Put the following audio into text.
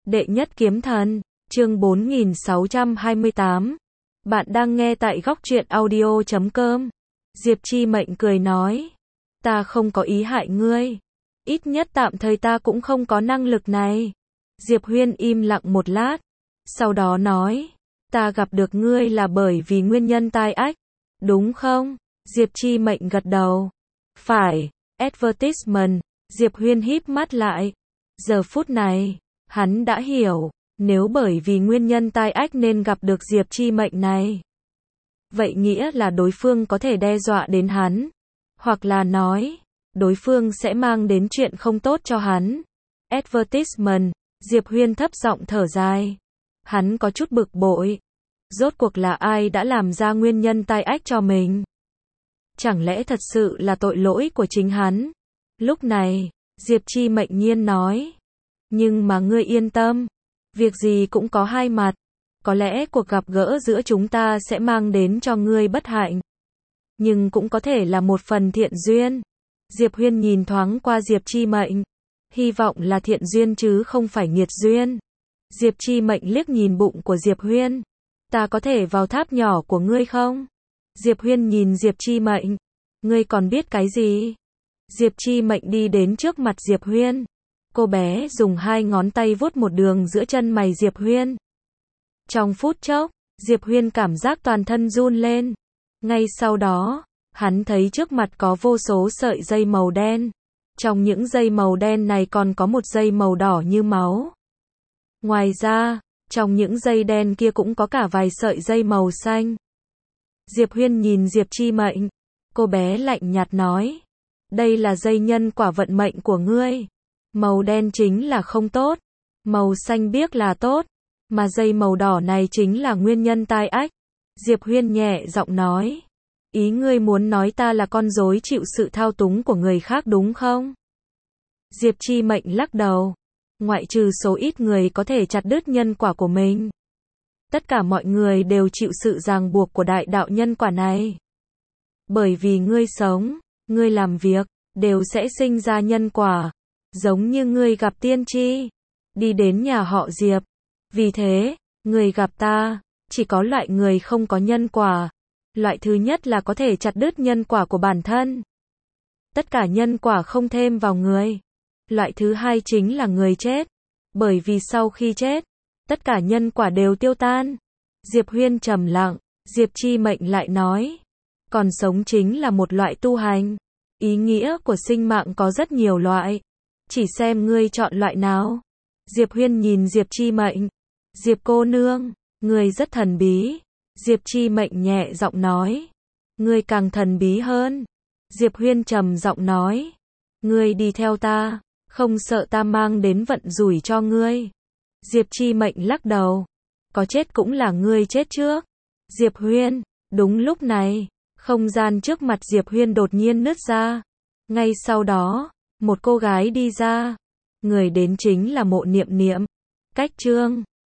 Đệ nhất kiếm thần, chương 4628. Bạn đang nghe tại góc truyện audio.com. Diệp Chi Mệnh cười nói. Ta không có ý hại ngươi. Ít nhất tạm thời ta cũng không có năng lực này. Diệp Huyên im lặng một lát. Sau đó nói. Ta gặp được ngươi là bởi vì nguyên nhân tai ách. Đúng không? Diệp Chi Mệnh gật đầu. Phải. Advertisement. Diệp Huyên híp mắt lại. Giờ phút này, hắn đã hiểu, nếu bởi vì nguyên nhân tai ách nên gặp được Diệp Chi Mệnh này. Vậy nghĩa là đối phương có thể đe dọa đến hắn. Hoặc là nói, đối phương sẽ mang đến chuyện không tốt cho hắn. Advertisement. Diệp Huyên thấp giọng thở dài. Hắn có chút bực bội. Rốt cuộc là ai đã làm ra nguyên nhân tai ách cho mình? Chẳng lẽ thật sự là tội lỗi của chính hắn? Lúc này, Diệp Chi Mệnh nhiên nói. Nhưng mà ngươi yên tâm. Việc gì cũng có hai mặt. Có lẽ cuộc gặp gỡ giữa chúng ta sẽ mang đến cho ngươi bất hạnh. Nhưng cũng có thể là một phần thiện duyên. Diệp Huyên nhìn thoáng qua Diệp Chi Mệnh. Hy vọng là thiện duyên chứ không phải nghiệt duyên. Diệp Chi Mệnh liếc nhìn bụng của Diệp Huyên. Ta có thể vào tháp nhỏ của ngươi không? Diệp Huyên nhìn Diệp Chi Mệnh. Ngươi còn biết cái gì? Diệp Chi Mệnh đi đến trước mặt Diệp Huyên. Cô bé dùng hai ngón tay vuốt một đường giữa chân mày Diệp Huyên. Trong phút chốc, Diệp Huyên cảm giác toàn thân run lên. Ngay sau đó, hắn thấy trước mặt có vô số sợi dây màu đen. Trong những dây màu đen này còn có một dây màu đỏ như máu. Ngoài ra, trong những dây đen kia cũng có cả vài sợi dây màu xanh. Diệp Huyên nhìn Diệp Chi Mệnh. Cô bé lạnh nhạt nói. Đây là dây nhân quả vận mệnh của ngươi. Màu đen chính là không tốt. Màu xanh biếc là tốt. Mà dây màu đỏ này chính là nguyên nhân tai ách. Diệp Huyên nhẹ giọng nói. Ý ngươi muốn nói ta là con rối chịu sự thao túng của người khác đúng không? Diệp Chi Mệnh lắc đầu. Ngoại trừ số ít người có thể chặt đứt nhân quả của mình. Tất cả mọi người đều chịu sự ràng buộc của đại đạo nhân quả này. Bởi vì ngươi sống, ngươi làm việc, đều sẽ sinh ra nhân quả. Giống như ngươi gặp tiên tri, đi đến nhà họ Diệp. Vì thế, người gặp ta, chỉ có loại người không có nhân quả. Loại thứ nhất là có thể chặt đứt nhân quả của bản thân. Tất cả nhân quả không thêm vào người. Loại thứ hai chính là người chết. Bởi vì sau khi chết, tất cả nhân quả đều tiêu tan. Diệp Huyên trầm lặng, Diệp Chi Mệnh lại nói. Còn sống chính là một loại tu hành. Ý nghĩa của sinh mạng có rất nhiều loại. Chỉ xem ngươi chọn loại nào. Diệp Huyên nhìn Diệp Chi Mệnh. Diệp cô nương, ngươi rất thần bí. Diệp Chi Mệnh nhẹ giọng nói. Ngươi càng thần bí hơn. Diệp Huyên trầm giọng nói. Ngươi đi theo ta, không sợ ta mang đến vận rủi cho ngươi. Diệp Chi Mệnh lắc đầu. Có chết cũng là ngươi chết trước. Diệp Huyên, đúng lúc này, không gian trước mặt Diệp Huyên đột nhiên nứt ra. Ngay sau đó, một cô gái đi ra. Người đến chính là Mộ Niệm Niệm. Cách chương